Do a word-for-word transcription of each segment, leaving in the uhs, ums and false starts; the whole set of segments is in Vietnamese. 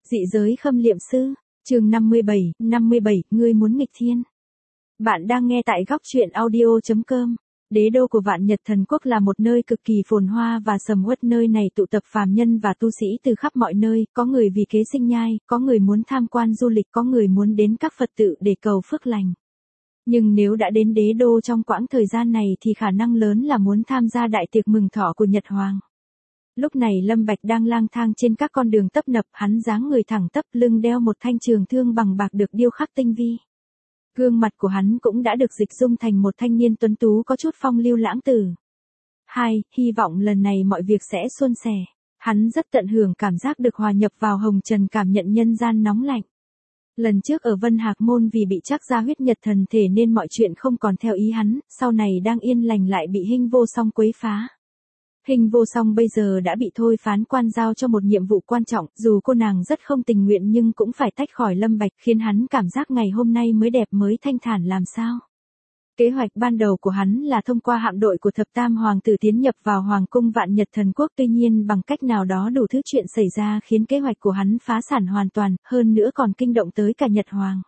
Dị giới khâm liệm sư, chương năm mươi bảy, năm mươi bảy, ngươi muốn nghịch thiên. Bạn đang nghe tại góc truyện audio chấm com. Đế đô của Vạn Nhật Thần Quốc là một nơi cực kỳ phồn hoa và sầm uất, nơi này tụ tập phàm nhân và tu sĩ từ khắp mọi nơi, có người vì kế sinh nhai, có người muốn tham quan du lịch, có người muốn đến các Phật tự để cầu phước lành. Nhưng nếu đã đến đế đô trong quãng thời gian này thì khả năng lớn là muốn tham gia đại tiệc mừng thọ của Nhật Hoàng. Lúc này Lâm Bạch đang lang thang trên các con đường tấp nập, hắn dáng người thẳng tắp, lưng đeo một thanh trường thương bằng bạc được điêu khắc tinh vi. Gương mặt của hắn cũng đã được dịch dung thành một thanh niên tuấn tú có chút phong lưu lãng tử. Hai, hy vọng lần này mọi việc sẽ suôn sẻ. Hắn rất tận hưởng cảm giác được hòa nhập vào hồng trần, cảm nhận nhân gian nóng lạnh. Lần trước ở Vân Hạc Môn vì bị trắc ra huyết nhật thần thể nên mọi chuyện không còn theo ý hắn, sau này đang yên lành lại bị Hinh Vô Song quấy phá. Hình Vô Song bây giờ đã bị thôi phán quan giao cho một nhiệm vụ quan trọng, dù cô nàng rất không tình nguyện nhưng cũng phải tách khỏi Lâm Bạch, khiến hắn cảm giác ngày hôm nay mới đẹp mới thanh thản làm sao. Kế hoạch ban đầu của hắn là thông qua hạm đội của thập tam hoàng tử tiến nhập vào Hoàng cung Vạn Nhật Thần Quốc, tuy nhiên bằng cách nào đó đủ thứ chuyện xảy ra khiến kế hoạch của hắn phá sản hoàn toàn, hơn nữa còn kinh động tới cả Nhật Hoàng.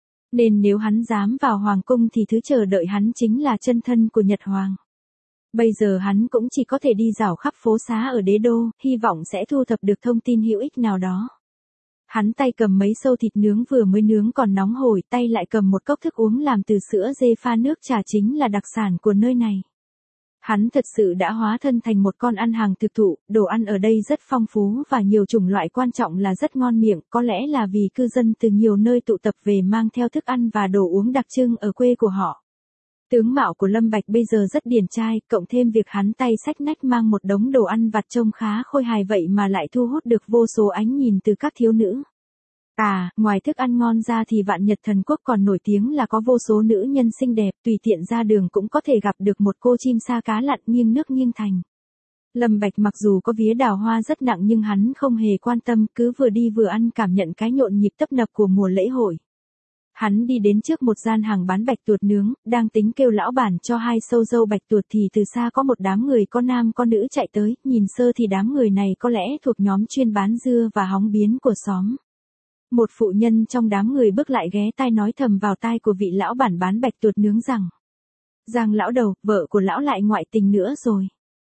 Nên nếu hắn dám vào Hoàng cung thì thứ chờ đợi hắn chính là chân thân của Nhật Hoàng. Bây giờ hắn cũng chỉ có thể đi dạo khắp phố xá ở đế đô, hy vọng sẽ thu thập được thông tin hữu ích nào đó. Hắn tay cầm mấy sâu thịt nướng vừa mới nướng còn nóng hổi, tay lại cầm một cốc thức uống làm từ sữa dê pha nước trà, chính là đặc sản của nơi này. Hắn thật sự đã hóa thân thành một con ăn hàng thực thụ, đồ ăn ở đây rất phong phú và nhiều chủng loại, quan trọng là rất ngon miệng, có lẽ là vì cư dân từ nhiều nơi tụ tập về mang theo thức ăn và đồ uống đặc trưng ở quê của họ. Tướng mạo của Lâm Bạch bây giờ rất điển trai, cộng thêm việc hắn tay xách nách mang một đống đồ ăn vặt trông khá khôi hài, vậy mà lại thu hút được vô số ánh nhìn từ các thiếu nữ. À, ngoài thức ăn ngon ra thì Vạn Nhật Thần Quốc còn nổi tiếng là có vô số nữ nhân xinh đẹp, tùy tiện ra đường cũng có thể gặp được một cô chim sa cá lặn nghiêng nước nghiêng thành. Lâm Bạch mặc dù có vía đào hoa rất nặng nhưng hắn không hề quan tâm, cứ vừa đi vừa ăn, cảm nhận cái nhộn nhịp tấp nập của mùa lễ hội. Hắn đi đến trước một gian hàng bán bạch tuộc nướng, đang tính kêu lão bản cho hai sâu dâu bạch tuộc thì từ xa có một đám người có nam có nữ chạy tới, nhìn sơ thì đám người này có lẽ thuộc nhóm chuyên bán dưa và hóng biến của xóm. Một phụ nhân trong đám người bước lại ghé tai nói thầm vào tai của vị lão bản bán bạch tuộc nướng rằng: Giang lão đầu, vợ của lão lại ngoại tình nữa rồi.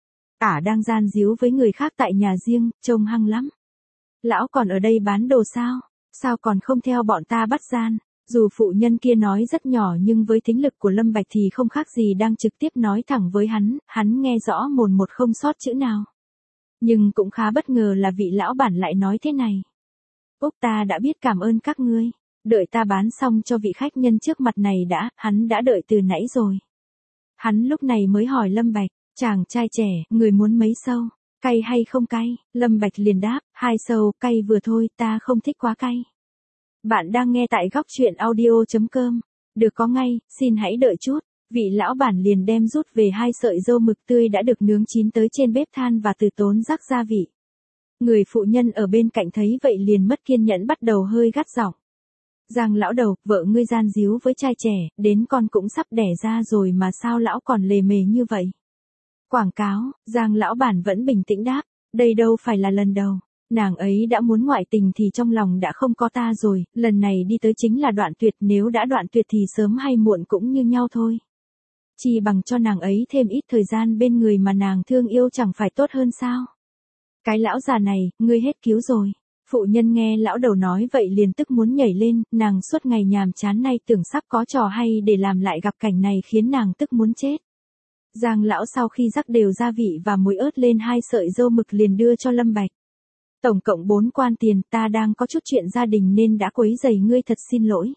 Ả đang gian díu với người khác tại nhà riêng, trông hăng lắm. Lão còn ở đây bán đồ sao? Sao còn không theo bọn ta bắt gian? Dù phụ nhân kia nói rất nhỏ nhưng với thính lực của Lâm Bạch thì không khác gì đang trực tiếp nói thẳng với hắn, hắn nghe rõ mồn một không sót chữ nào. Nhưng cũng khá bất ngờ là vị lão bản lại nói thế này: Úc, ta đã biết, cảm ơn các ngươi. Đợi ta bán xong cho vị khách nhân trước mặt này đã, hắn đã đợi từ nãy rồi. Hắn lúc này mới hỏi Lâm Bạch: Chàng trai trẻ, người muốn mấy sâu? Cay hay không cay? Lâm Bạch liền đáp: Hai sâu, cay vừa thôi, ta không thích quá cay. Bạn đang nghe tại góc truyện audio chấm com. Được, có ngay, xin hãy đợi chút. Vị lão bản liền đem rút về hai sợi dâu mực tươi đã được nướng chín tới trên bếp than và từ tốn rắc gia vị. Người phụ nhân ở bên cạnh thấy vậy liền mất kiên nhẫn, bắt đầu hơi gắt giọng: Giang lão đầu, vợ ngươi gian díu với trai trẻ, đến con cũng sắp đẻ ra rồi mà sao lão còn lề mề như vậy? Quảng cáo. Giang lão bản vẫn bình tĩnh đáp: Đây đâu phải là lần đầu. Nàng ấy đã muốn ngoại tình thì trong lòng đã không có ta rồi, lần này đi tới chính là đoạn tuyệt, nếu đã đoạn tuyệt thì sớm hay muộn cũng như nhau thôi. Chỉ bằng cho nàng ấy thêm ít thời gian bên người mà nàng thương yêu chẳng phải tốt hơn sao? Cái lão già này, ngươi hết cứu rồi. Phụ nhân nghe lão đầu nói vậy liền tức muốn nhảy lên, nàng suốt ngày nhàm chán nay tưởng sắp có trò hay để làm, lại gặp cảnh này khiến nàng tức muốn chết. Giang lão sau khi rắc đều gia vị và muối ớt lên hai sợi dâu mực liền đưa cho Lâm Bạch. Tổng cộng bốn quan tiền, ta đang có chút chuyện gia đình nên đã quấy rầy ngươi, thật xin lỗi.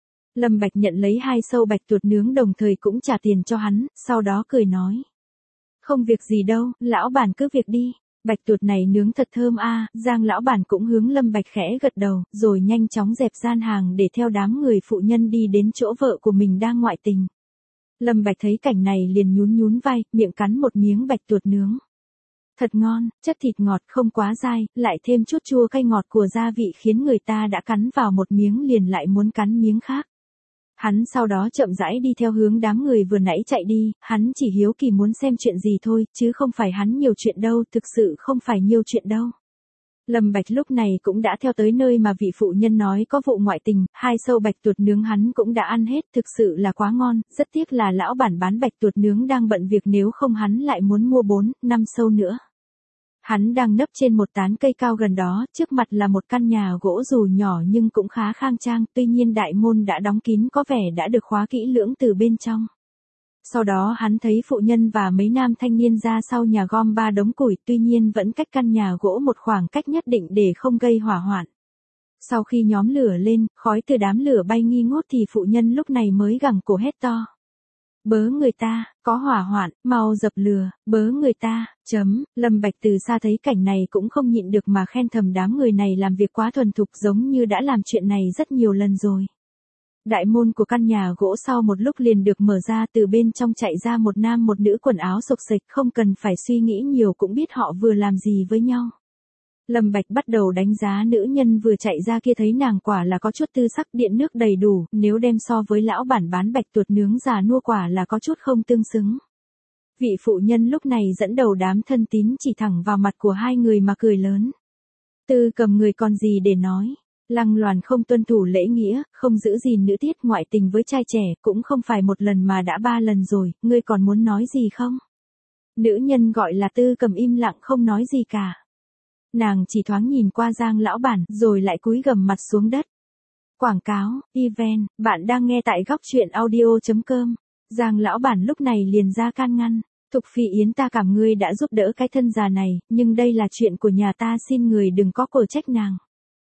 Lâm Bạch nhận lấy hai sâu bạch tuộc nướng đồng thời cũng trả tiền cho hắn, sau đó cười nói: Không việc gì đâu, lão bản cứ việc đi. Bạch tuộc này nướng thật thơm a. À. Giang lão bản cũng hướng Lâm Bạch khẽ gật đầu, rồi nhanh chóng dẹp gian hàng để theo đám người phụ nhân đi đến chỗ vợ của mình đang ngoại tình. Lâm Bạch thấy cảnh này liền nhún nhún vai, miệng cắn một miếng bạch tuộc nướng. Thật ngon, chất thịt ngọt không quá dai, lại thêm chút chua cay ngọt của gia vị khiến người ta đã cắn vào một miếng liền lại muốn cắn miếng khác. Hắn sau đó chậm rãi đi theo hướng đám người vừa nãy chạy đi, hắn chỉ hiếu kỳ muốn xem chuyện gì thôi, chứ không phải hắn nhiều chuyện đâu, thực sự không phải nhiều chuyện đâu. Lâm Bạch lúc này cũng đã theo tới nơi mà vị phụ nhân nói có vụ ngoại tình, hai sâu bạch tuột nướng hắn cũng đã ăn hết, thực sự là quá ngon, rất tiếc là lão bản bán bạch tuột nướng đang bận việc, nếu không hắn lại muốn mua bốn, năm sâu nữa. Hắn đang nấp trên một tán cây cao gần đó, trước mặt là một căn nhà gỗ dù nhỏ nhưng cũng khá khang trang, tuy nhiên đại môn đã đóng kín, có vẻ đã được khóa kỹ lưỡng từ bên trong. Sau đó hắn thấy phụ nhân và mấy nam thanh niên ra sau nhà gom ba đống củi, tuy nhiên vẫn cách căn nhà gỗ một khoảng cách nhất định để không gây hỏa hoạn. Sau khi nhóm lửa lên, khói từ đám lửa bay nghi ngút thì phụ nhân lúc này mới gằn cổ hét to. Bớ người ta, có hỏa hoạn, mau dập lửa, bớ người ta, chấm, Lâm Bạch từ xa thấy cảnh này cũng không nhịn được mà khen thầm đám người này làm việc quá thuần thục, giống như đã làm chuyện này rất nhiều lần rồi. Đại môn của căn nhà gỗ sau một lúc liền được mở ra, từ bên trong chạy ra một nam một nữ quần áo xộc xệch, không cần phải suy nghĩ nhiều cũng biết họ vừa làm gì với nhau. Lâm Bạch bắt đầu đánh giá nữ nhân vừa chạy ra kia, thấy nàng quả là có chút tư sắc, điện nước đầy đủ, nếu đem so với lão bản bán bạch tuột nướng già nua quả là có chút không tương xứng. Vị phụ nhân lúc này dẫn đầu đám thân tín chỉ thẳng vào mặt của hai người mà cười lớn. Tư Cầm người còn gì để nói? Lăng loàn không tuân thủ lễ nghĩa, không giữ gìn nữ tiết, ngoại tình với trai trẻ, cũng không phải một lần mà đã ba lần rồi, ngươi còn muốn nói gì không? Nữ nhân gọi là Tư Cầm im lặng không nói gì cả. Nàng chỉ thoáng nhìn qua Giang lão bản, rồi lại cúi gằm mặt xuống đất. Quảng cáo, event, bạn đang nghe tại góc truyện audio chấm com. Giang lão bản lúc này liền ra can ngăn. Thục Phi Yến, ta cảm ngươi đã giúp đỡ cái thân già này, nhưng đây là chuyện của nhà ta, xin người đừng có cổ trách nàng.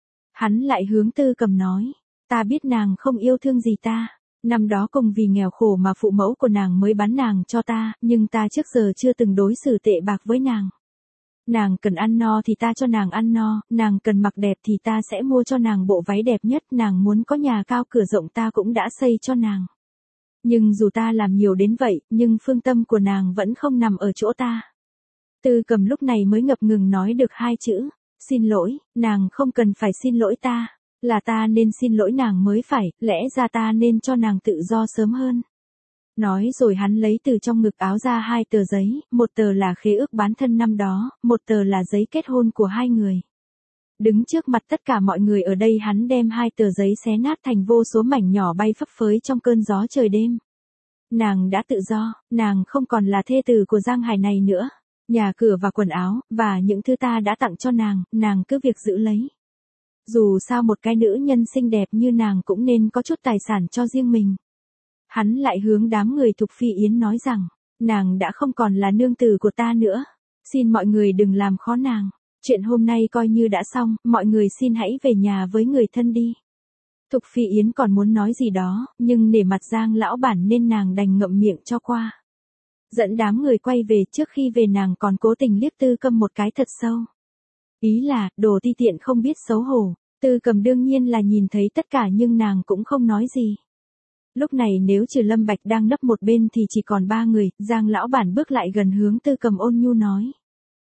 Hắn lại hướng Tư Cầm nói, ta biết nàng không yêu thương gì ta, năm đó cùng vì nghèo khổ mà phụ mẫu của nàng mới bán nàng cho ta, nhưng ta trước giờ chưa từng đối xử tệ bạc với nàng. Nàng cần ăn no thì ta cho nàng ăn no, nàng cần mặc đẹp thì ta sẽ mua cho nàng bộ váy đẹp nhất, nàng muốn có nhà cao cửa rộng ta cũng đã xây cho nàng. Nhưng dù ta làm nhiều đến vậy, nhưng phương tâm của nàng vẫn không nằm ở chỗ ta. Tư Cầm lúc này mới ngập ngừng nói được hai chữ. Xin lỗi, nàng không cần phải xin lỗi ta, là ta nên xin lỗi nàng mới phải, lẽ ra ta nên cho nàng tự do sớm hơn. Nói rồi hắn lấy từ trong ngực áo ra hai tờ giấy, một tờ là khế ước bán thân năm đó, một tờ là giấy kết hôn của hai người. Đứng trước mặt tất cả mọi người ở đây, hắn đem hai tờ giấy xé nát thành vô số mảnh nhỏ bay phấp phới trong cơn gió trời đêm. Nàng đã tự do, nàng không còn là thê tử của Giang Hải này nữa. Nhà cửa và quần áo, và những thứ ta đã tặng cho nàng, nàng cứ việc giữ lấy. Dù sao một cái nữ nhân xinh đẹp như nàng cũng nên có chút tài sản cho riêng mình. Hắn lại hướng đám người Thục Phi Yến nói rằng, nàng đã không còn là nương tử của ta nữa. Xin mọi người đừng làm khó nàng. Chuyện hôm nay coi như đã xong, mọi người xin hãy về nhà với người thân đi. Thục Phi Yến còn muốn nói gì đó, nhưng nể mặt Giang lão bản nên nàng đành ngậm miệng cho qua. Dẫn đám người quay về, trước khi về nàng còn cố tình liếc Tư Cầm một cái thật sâu. Ý là, đồ ti tiện không biết xấu hổ. Tư Cầm đương nhiên là nhìn thấy tất cả nhưng nàng cũng không nói gì. Lúc này nếu trừ Lâm Bạch đang nấp một bên thì chỉ còn ba người, Giang lão bản bước lại gần hướng Tư Cầm ôn nhu nói.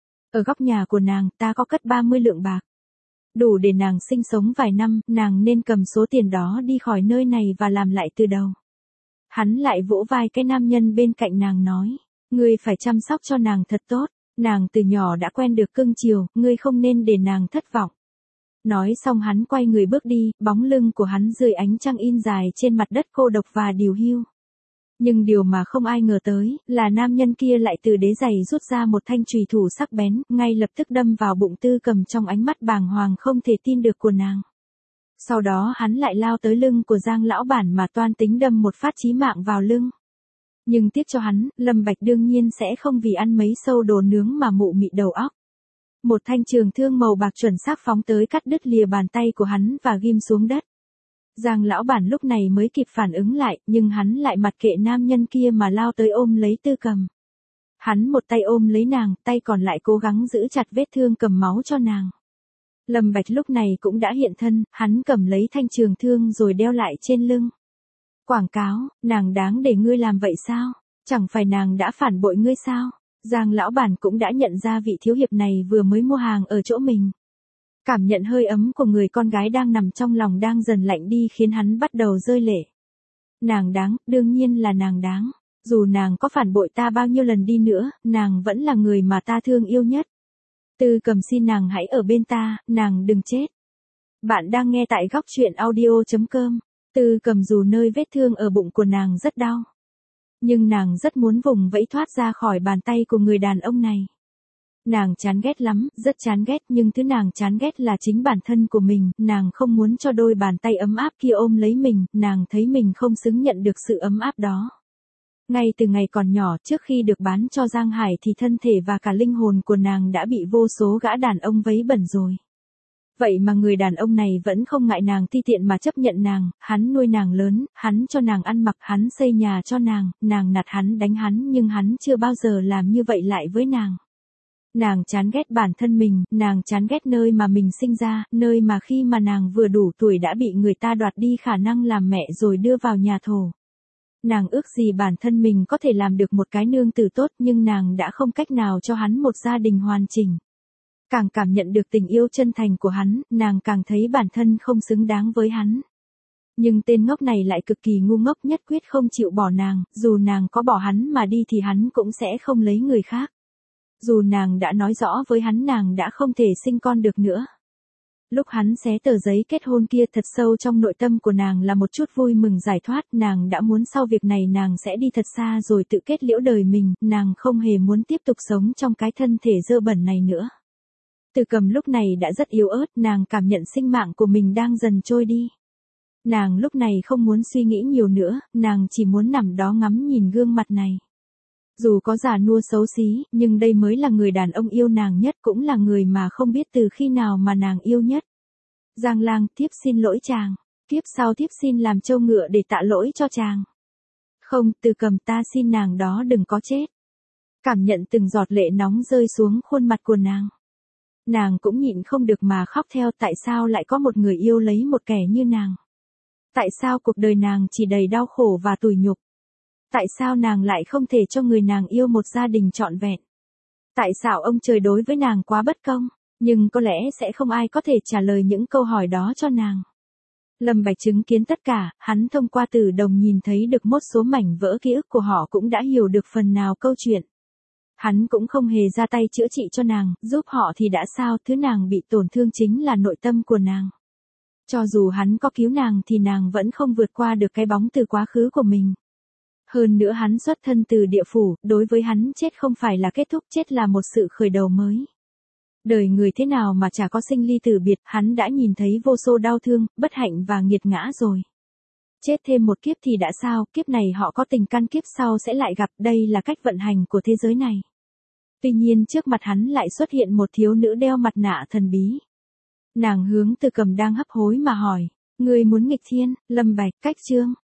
Ở góc nhà của nàng, ta có cất ba mươi lượng bạc. Đủ để nàng sinh sống vài năm, nàng nên cầm số tiền đó đi khỏi nơi này và làm lại từ đầu. Hắn lại vỗ vai cái nam nhân bên cạnh nàng nói, ngươi phải chăm sóc cho nàng thật tốt, nàng từ nhỏ đã quen được cưng chiều, ngươi không nên để nàng thất vọng. Nói xong hắn quay người bước đi, bóng lưng của hắn dưới ánh trăng in dài trên mặt đất cô độc và điều hiu. Nhưng điều mà không ai ngờ tới, là nam nhân kia lại từ đế giày rút ra một thanh chùy thủ sắc bén, ngay lập tức đâm vào bụng Tư Cầm, trong ánh mắt bàng hoàng không thể tin được của nàng. Sau đó hắn lại lao tới lưng của Giang lão bản mà toan tính đâm một phát chí mạng vào lưng. Nhưng tiếc cho hắn, Lâm Bạch đương nhiên sẽ không vì ăn mấy sâu đồ nướng mà mụ mị đầu óc. Một thanh trường thương màu bạc chuẩn xác phóng tới cắt đứt lìa bàn tay của hắn và ghim xuống đất. Giang lão bản lúc này mới kịp phản ứng lại, nhưng hắn lại mặc kệ nam nhân kia mà lao tới ôm lấy Tư Cầm. Hắn một tay ôm lấy nàng, tay còn lại cố gắng giữ chặt vết thương cầm máu cho nàng. Lâm Bạch lúc này cũng đã hiện thân, hắn cầm lấy thanh trường thương rồi đeo lại trên lưng. Quảng cáo, nàng đáng để ngươi làm vậy sao? Chẳng phải nàng đã phản bội ngươi sao? Giang lão bản cũng đã nhận ra vị thiếu hiệp này vừa mới mua hàng ở chỗ mình. Cảm nhận hơi ấm của người con gái đang nằm trong lòng đang dần lạnh đi khiến hắn bắt đầu rơi lệ. Nàng đáng, đương nhiên là nàng đáng. Dù nàng có phản bội ta bao nhiêu lần đi nữa, nàng vẫn là người mà ta thương yêu nhất. Tư Cầm xin nàng hãy ở bên ta, nàng đừng chết. Bạn đang nghe tại góc truyện audio.com. Tư Cầm dù nơi vết thương ở bụng của nàng rất đau. Nhưng nàng rất muốn vùng vẫy thoát ra khỏi bàn tay của người đàn ông này. Nàng chán ghét lắm, rất chán ghét, nhưng thứ nàng chán ghét là chính bản thân của mình, nàng không muốn cho đôi bàn tay ấm áp kia ôm lấy mình, nàng thấy mình không xứng nhận được sự ấm áp đó. Ngay từ ngày còn nhỏ, trước khi được bán cho Giang Hải thì thân thể và cả linh hồn của nàng đã bị vô số gã đàn ông vấy bẩn rồi. Vậy mà người đàn ông này vẫn không ngại nàng ti tiện mà chấp nhận nàng, hắn nuôi nàng lớn, hắn cho nàng ăn mặc, hắn xây nhà cho nàng, nàng nạt hắn đánh hắn nhưng hắn chưa bao giờ làm như vậy lại với nàng. Nàng chán ghét bản thân mình, nàng chán ghét nơi mà mình sinh ra, nơi mà khi mà nàng vừa đủ tuổi đã bị người ta đoạt đi khả năng làm mẹ rồi đưa vào nhà thổ. Nàng ước gì bản thân mình có thể làm được một cái nương tử tốt nhưng nàng đã không cách nào cho hắn một gia đình hoàn chỉnh. Càng cảm nhận được tình yêu chân thành của hắn, nàng càng thấy bản thân không xứng đáng với hắn. Nhưng tên ngốc này lại cực kỳ ngu ngốc, nhất quyết không chịu bỏ nàng, dù nàng có bỏ hắn mà đi thì hắn cũng sẽ không lấy người khác. Dù nàng đã nói rõ với hắn nàng đã không thể sinh con được nữa. Lúc hắn xé tờ giấy kết hôn kia, thật sâu trong nội tâm của nàng là một chút vui mừng giải thoát, nàng đã muốn sau việc này nàng sẽ đi thật xa rồi tự kết liễu đời mình, nàng không hề muốn tiếp tục sống trong cái thân thể dơ bẩn này nữa. Tư Cầm lúc này đã rất yếu ớt, nàng cảm nhận sinh mạng của mình đang dần trôi đi. Nàng lúc này không muốn suy nghĩ nhiều nữa, nàng chỉ muốn nằm đó ngắm nhìn gương mặt này. Dù có già nua xấu xí, nhưng đây mới là người đàn ông yêu nàng nhất, cũng là người mà không biết từ khi nào mà nàng yêu nhất. Giang Lang, thiếp xin lỗi chàng. Kiếp sau thiếp xin làm trâu ngựa để tạ lỗi cho chàng. Không, Tư Cầm, ta xin nàng đó đừng có chết. Cảm nhận từng giọt lệ nóng rơi xuống khuôn mặt của nàng. Nàng cũng nhịn không được mà khóc theo, tại sao lại có một người yêu lấy một kẻ như nàng? Tại sao cuộc đời nàng chỉ đầy đau khổ và tủi nhục? Tại sao nàng lại không thể cho người nàng yêu một gia đình trọn vẹn? Tại sao ông trời đối với nàng quá bất công? Nhưng có lẽ sẽ không ai có thể trả lời những câu hỏi đó cho nàng. Lâm Bạch chứng kiến tất cả, hắn thông qua Tử Đồng nhìn thấy được một số mảnh vỡ ký ức của họ, cũng đã hiểu được phần nào câu chuyện. Hắn cũng không hề ra tay chữa trị cho nàng, giúp họ thì đã sao, thứ nàng bị tổn thương chính là nội tâm của nàng. Cho dù hắn có cứu nàng thì nàng vẫn không vượt qua được cái bóng từ quá khứ của mình. Hơn nữa hắn xuất thân từ địa phủ, đối với hắn chết không phải là kết thúc, chết là một sự khởi đầu mới. Đời người thế nào mà chả có sinh ly tử biệt, hắn đã nhìn thấy vô số đau thương, bất hạnh và nghiệt ngã rồi. Chết thêm một kiếp thì đã sao, kiếp này họ có tình căn, kiếp sau sẽ lại gặp, đây là cách vận hành của thế giới này. Tuy nhiên trước mặt hắn lại xuất hiện một thiếu nữ đeo mặt nạ thần bí. Nàng hướng Tư Cầm đang hấp hối mà hỏi, ngươi muốn nghịch thiên? Lâm Bạch, cách chương.